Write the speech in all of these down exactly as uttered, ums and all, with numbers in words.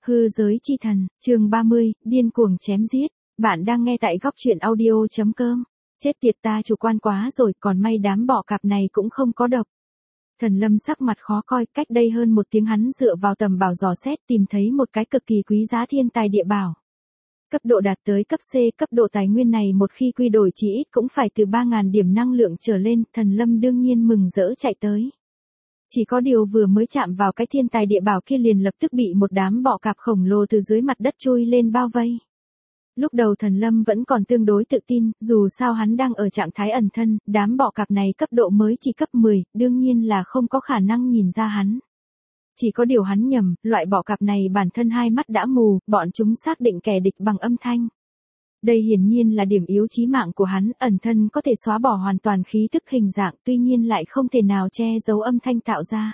Hư giới chi thần, chương ba mươi, điên cuồng chém giết. Bạn đang nghe tại góc truyện audio.com. Chết tiệt, ta chủ quan quá rồi, còn may đám bọ cạp này cũng không có độc. Thần Lâm sắc mặt khó coi, cách đây hơn một tiếng hắn dựa vào tầm bảo dò xét tìm thấy một cái cực kỳ quý giá thiên tài địa bảo. Cấp độ đạt tới cấp C, cấp độ tài nguyên này một khi quy đổi chỉ ít cũng phải từ ba nghìn điểm năng lượng trở lên, Thần Lâm đương nhiên mừng rỡ chạy tới. Chỉ có điều vừa mới chạm vào cái thiên tài địa bảo kia liền lập tức bị một đám bọ cạp khổng lồ từ dưới mặt đất chui lên bao vây. Lúc đầu Thần Lâm vẫn còn tương đối tự tin, dù sao hắn đang ở trạng thái ẩn thân, đám bọ cạp này cấp độ mới chỉ cấp mười, đương nhiên là không có khả năng nhìn ra hắn. Chỉ có điều hắn nhầm, loại bọ cạp này bản thân hai mắt đã mù, bọn chúng xác định kẻ địch bằng âm thanh. Đây hiển nhiên là điểm yếu chí mạng của hắn, ẩn thân có thể xóa bỏ hoàn toàn khí tức hình dạng, tuy nhiên lại không thể nào che giấu âm thanh tạo ra.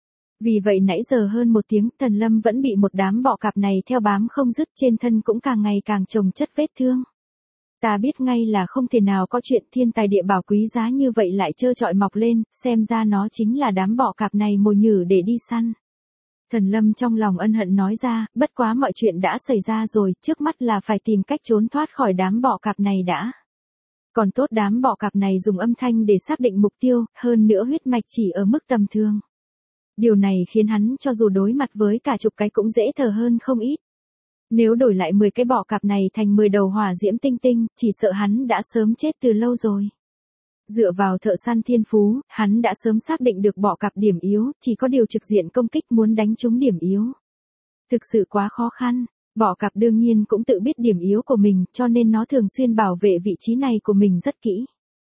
Vì vậy nãy giờ hơn một tiếng, Thần Lâm vẫn bị một đám bọ cạp này theo bám không dứt, trên thân cũng càng ngày càng chồng chất vết thương. Ta biết ngay là không thể nào có chuyện thiên tài địa bảo quý giá như vậy lại trơ trọi mọc lên, xem ra nó chính là đám bọ cạp này mồi nhử để đi săn. Thần Lâm trong lòng ân hận nói ra, bất quá mọi chuyện đã xảy ra rồi, trước mắt là phải tìm cách trốn thoát khỏi đám bọ cạp này đã. Còn tốt đám bọ cạp này dùng âm thanh để xác định mục tiêu, hơn nữa huyết mạch chỉ ở mức tầm thường. Điều này khiến hắn cho dù đối mặt với cả chục cái cũng dễ thở hơn không ít. Nếu đổi lại mười cái bọ cạp này thành mười đầu hỏa diễm tinh tinh, chỉ sợ hắn đã sớm chết từ lâu rồi. Dựa vào thợ săn thiên phú, hắn đã sớm xác định được bọ cạp điểm yếu, chỉ có điều trực diện công kích muốn đánh trúng điểm yếu. Thực sự quá khó khăn, bọ cạp đương nhiên cũng tự biết điểm yếu của mình, cho nên nó thường xuyên bảo vệ vị trí này của mình rất kỹ.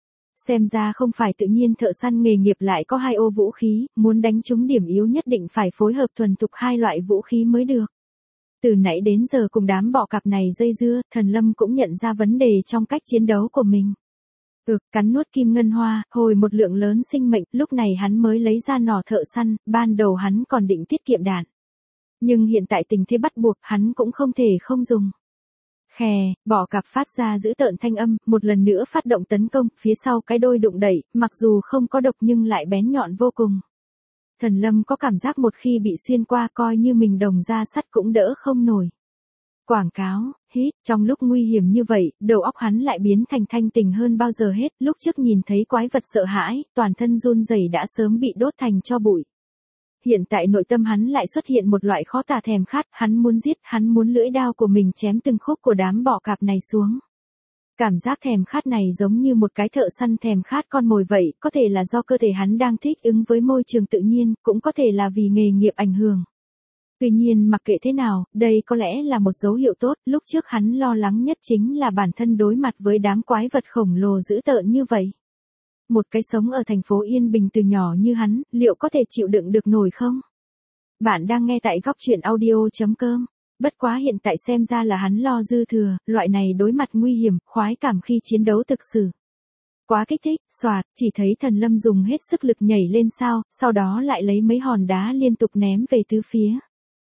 Xem ra không phải tự nhiên thợ săn nghề nghiệp lại có hai ô vũ khí, muốn đánh trúng điểm yếu nhất định phải phối hợp thuần thục hai loại vũ khí mới được. Từ nãy đến giờ cùng đám bọ cạp này dây dưa, Thần Lâm cũng nhận ra vấn đề trong cách chiến đấu của mình. Ực, cắn nuốt kim ngân hoa, hồi một lượng lớn sinh mệnh, lúc này hắn mới lấy ra nỏ thợ săn, ban đầu hắn còn định tiết kiệm đạn. Nhưng hiện tại tình thế bắt buộc, hắn cũng không thể không dùng. Khè, bọ cạp phát ra dữ tợn thanh âm, một lần nữa phát động tấn công, phía sau cái đôi đụng đẩy, mặc dù không có độc nhưng lại bén nhọn vô cùng. Thần Lâm có cảm giác một khi bị xuyên qua coi như mình đồng da sắt cũng đỡ không nổi. Quảng cáo, hít, trong lúc nguy hiểm như vậy, đầu óc hắn lại biến thành thanh tình hơn bao giờ hết, lúc trước nhìn thấy quái vật sợ hãi, toàn thân run rẩy đã sớm bị đốt thành tro bụi. Hiện tại nội tâm hắn lại xuất hiện một loại khó tả thèm khát, hắn muốn giết, hắn muốn lưỡi đao của mình chém từng khúc của đám bọ cạp này xuống. Cảm giác thèm khát này giống như một cái thợ săn thèm khát con mồi vậy, có thể là do cơ thể hắn đang thích ứng với môi trường tự nhiên, cũng có thể là vì nghề nghiệp ảnh hưởng. Tuy nhiên mặc kệ thế nào, đây có lẽ là một dấu hiệu tốt, lúc trước hắn lo lắng nhất chính là bản thân đối mặt với đám quái vật khổng lồ dữ tợn như vậy. Một cái sống ở thành phố yên bình từ nhỏ như hắn, liệu có thể chịu đựng được nổi không? Bạn đang nghe tại góc truyện audio.com. Bất quá hiện tại xem ra là hắn lo dư thừa, loại này đối mặt nguy hiểm, khoái cảm khi chiến đấu thực sự. Quá kích thích, xoạt, chỉ thấy Thần Lâm dùng hết sức lực nhảy lên sao, sau đó lại lấy mấy hòn đá liên tục ném về tứ phía.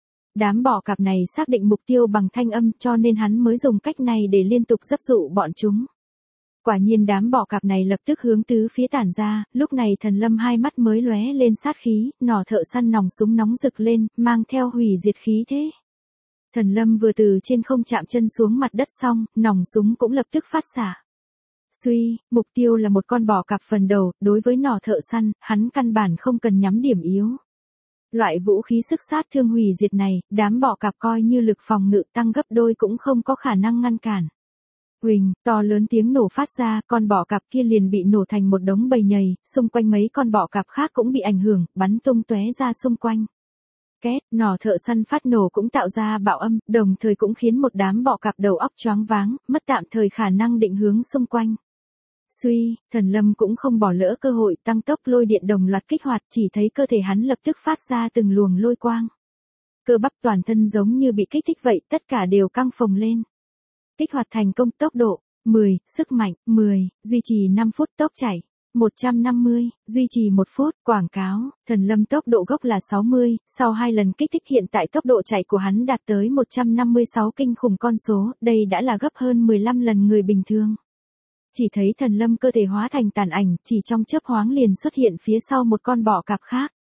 Đám bọ cạp này xác định mục tiêu bằng thanh âm cho nên hắn mới dùng cách này để liên tục dấp dụ bọn chúng. Quả nhiên đám bọ cạp này lập tức hướng tứ phía tản ra, lúc này Thần Lâm hai mắt mới lóe lên sát khí, nỏ thợ săn nòng súng nóng rực lên, mang theo hủy diệt khí thế. Thần Lâm vừa từ trên không chạm chân xuống mặt đất xong, nòng súng cũng lập tức phát xạ. Suy, mục tiêu là một con bọ cạp phần đầu, đối với nỏ thợ săn, hắn căn bản không cần nhắm điểm yếu. Loại vũ khí sức sát thương hủy diệt này, đám bọ cạp coi như lực phòng ngự tăng gấp đôi cũng không có khả năng ngăn cản. Huỳnh, to lớn tiếng nổ phát ra, con bọ cạp kia liền bị nổ thành một đống bầy nhầy, xung quanh mấy con bọ cạp khác cũng bị ảnh hưởng, bắn tung tóe ra xung quanh. Két, nỏ thợ săn phát nổ cũng tạo ra bạo âm, đồng thời cũng khiến một đám bọ cạp đầu óc choáng váng, mất tạm thời khả năng định hướng xung quanh. Suy, Thần Lâm cũng không bỏ lỡ cơ hội tăng tốc lôi điện đồng loạt kích hoạt, chỉ thấy cơ thể hắn lập tức phát ra từng luồng lôi quang. Cơ bắp toàn thân giống như bị kích thích vậy, tất cả đều căng phồng lên. Kích hoạt thành công, tốc độ, mười, sức mạnh, mười, duy trì năm phút, tốc chạy, một trăm năm mươi, duy trì một phút, quảng cáo, Thần Lâm tốc độ gốc là sáu mươi, sau hai lần kích thích hiện tại tốc độ chạy của hắn đạt tới một trăm năm mươi sáu kinh khủng con số, đây đã là gấp hơn mười lăm lần người bình thường. Chỉ thấy Thần Lâm cơ thể hóa thành tàn ảnh, chỉ trong chớp nhoáng liền xuất hiện phía sau một con bọ cạp khác.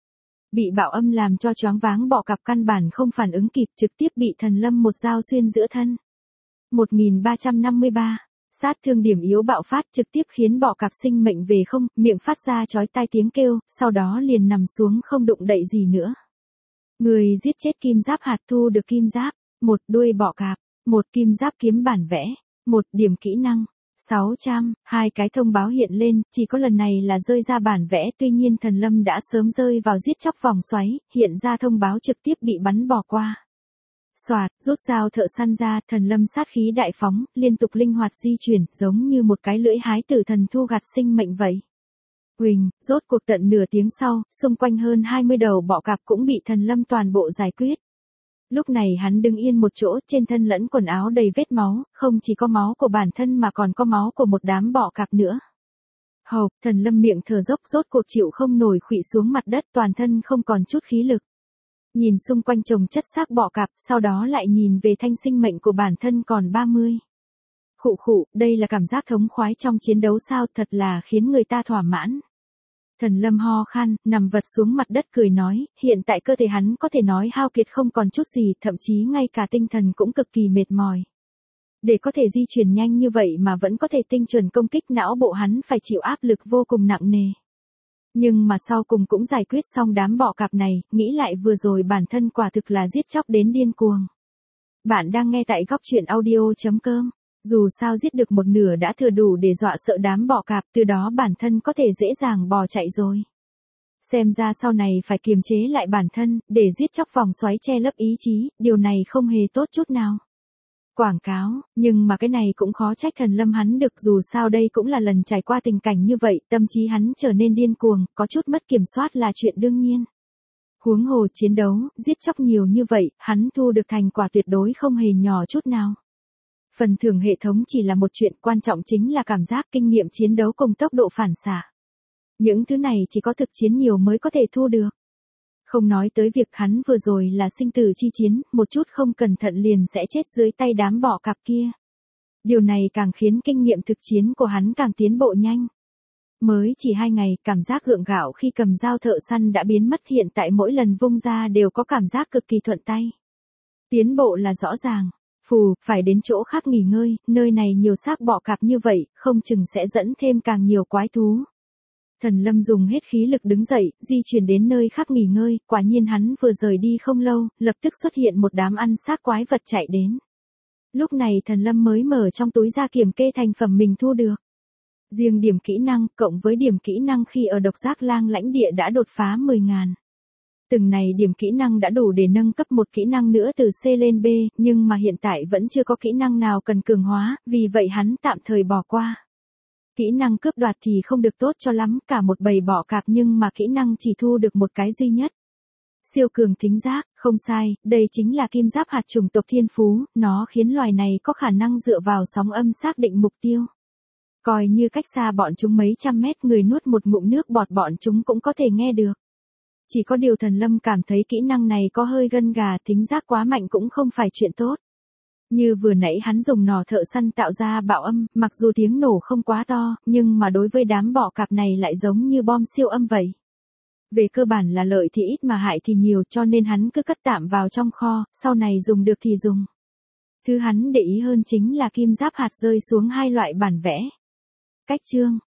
Bị bạo âm làm cho choáng váng bọ cạp căn bản không phản ứng kịp, trực tiếp bị Thần Lâm một dao xuyên giữa thân. một nghìn ba trăm năm mươi ba. Sát thương điểm yếu bạo phát trực tiếp khiến bọ cạp sinh mệnh về không, miệng phát ra chói tai tiếng kêu, sau đó liền nằm xuống không động đậy gì nữa. Người giết chết kim giáp hạt thu được kim giáp, một đuôi bọ cạp, một kim giáp kiếm bản vẽ, một điểm kỹ năng, sáu trăm, hai cái thông báo hiện lên, chỉ có lần này là rơi ra bản vẽ, tuy nhiên Thần Lâm đã sớm rơi vào giết chóc vòng xoáy, hiện ra thông báo trực tiếp bị bắn bỏ qua. Soạt, rút dao thợ săn ra, Thần Lâm sát khí đại phóng, liên tục linh hoạt di chuyển, giống như một cái lưỡi hái tử thần thu gặt sinh mệnh vậy. Huỳnh, rốt cuộc tận nửa tiếng sau, xung quanh hơn hai mươi đầu bọ cạp cũng bị Thần Lâm toàn bộ giải quyết. Lúc này hắn đứng yên một chỗ, trên thân lẫn quần áo đầy vết máu, không chỉ có máu của bản thân mà còn có máu của một đám bọ cạp nữa. Hộc, Thần Lâm miệng thở dốc rốt cuộc chịu không nổi khuỵu xuống mặt đất, toàn thân không còn chút khí lực. Nhìn xung quanh chồng chất xác bọ cạp, sau đó lại nhìn về thanh sinh mệnh của bản thân còn ba mươi. Khụ khụ, đây là cảm giác thống khoái trong chiến đấu sao, thật là khiến người ta thỏa mãn. Thần Lâm ho khan, nằm vật xuống mặt đất cười nói, hiện tại cơ thể hắn có thể nói hao kiệt không còn chút gì, thậm chí ngay cả tinh thần cũng cực kỳ mệt mỏi. Để có thể di chuyển nhanh như vậy mà vẫn có thể tinh chuẩn công kích não bộ, hắn phải chịu áp lực vô cùng nặng nề. Nhưng mà sau cùng cũng giải quyết xong đám bọ cạp này, nghĩ lại vừa rồi bản thân quả thực là giết chóc đến điên cuồng. Bạn đang nghe tại góc truyện audio chấm com. Dù sao giết được một nửa đã thừa đủ để dọa sợ đám bọ cạp, từ đó bản thân có thể dễ dàng bò chạy rồi. Xem ra sau này phải kiềm chế lại bản thân, để giết chóc vòng xoáy che lấp ý chí, điều này không hề tốt chút nào. Quảng cáo, nhưng mà cái này cũng khó trách Thần Lâm hắn được, dù sao đây cũng là lần trải qua tình cảnh như vậy, tâm trí hắn trở nên điên cuồng, có chút mất kiểm soát là chuyện đương nhiên. Huống hồ chiến đấu, giết chóc nhiều như vậy, hắn thu được thành quả tuyệt đối không hề nhỏ chút nào. Phần thưởng hệ thống chỉ là một chuyện, quan trọng chính là cảm giác, kinh nghiệm chiến đấu cùng tốc độ phản xạ. Những thứ này chỉ có thực chiến nhiều mới có thể thu được. Không nói tới việc hắn vừa rồi là sinh tử chi chiến, một chút không cẩn thận liền sẽ chết dưới tay đám bọ cạp kia. Điều này càng khiến kinh nghiệm thực chiến của hắn càng tiến bộ nhanh. Mới chỉ hai ngày, cảm giác gượng gạo khi cầm dao thợ săn đã biến mất, hiện tại mỗi lần vung ra đều có cảm giác cực kỳ thuận tay. Tiến bộ là rõ ràng. Phù, phải đến chỗ khác nghỉ ngơi, nơi này nhiều xác bọ cạp như vậy, không chừng sẽ dẫn thêm càng nhiều quái thú. Thần Lâm dùng hết khí lực đứng dậy, di chuyển đến nơi khác nghỉ ngơi, quả nhiên hắn vừa rời đi không lâu, lập tức xuất hiện một đám ăn xác quái vật chạy đến. Lúc này Thần Lâm mới mở trong túi ra kiểm kê thành phẩm mình thu được. Riêng điểm kỹ năng, cộng với điểm kỹ năng khi ở độc giác lang lãnh địa đã đột phá mười nghìn. Từng này điểm kỹ năng đã đủ để nâng cấp một kỹ năng nữa từ C lên B, nhưng mà hiện tại vẫn chưa có kỹ năng nào cần cường hóa, vì vậy hắn tạm thời bỏ qua. Kỹ năng cướp đoạt thì không được tốt cho lắm, cả một bầy bọ cạp nhưng mà kỹ năng chỉ thu được một cái duy nhất. Siêu cường thính giác, không sai, đây chính là kim giáp hạt chủng tộc thiên phú, nó khiến loài này có khả năng dựa vào sóng âm xác định mục tiêu. Coi như cách xa bọn chúng mấy trăm mét, người nuốt một ngụm nước bọt bọn chúng cũng có thể nghe được. Chỉ có điều Thần Lâm cảm thấy kỹ năng này có hơi gân gà, thính giác quá mạnh cũng không phải chuyện tốt. Như vừa nãy hắn dùng nỏ thợ săn tạo ra bạo âm, mặc dù tiếng nổ không quá to, nhưng mà đối với đám bọ cạp này lại giống như bom siêu âm vậy. Về cơ bản là lợi thì ít mà hại thì nhiều, cho nên hắn cứ cất tạm vào trong kho, sau này dùng được thì dùng. Thứ hắn để ý hơn chính là kim giáp hạt rơi xuống hai loại bản vẽ. Cách chương,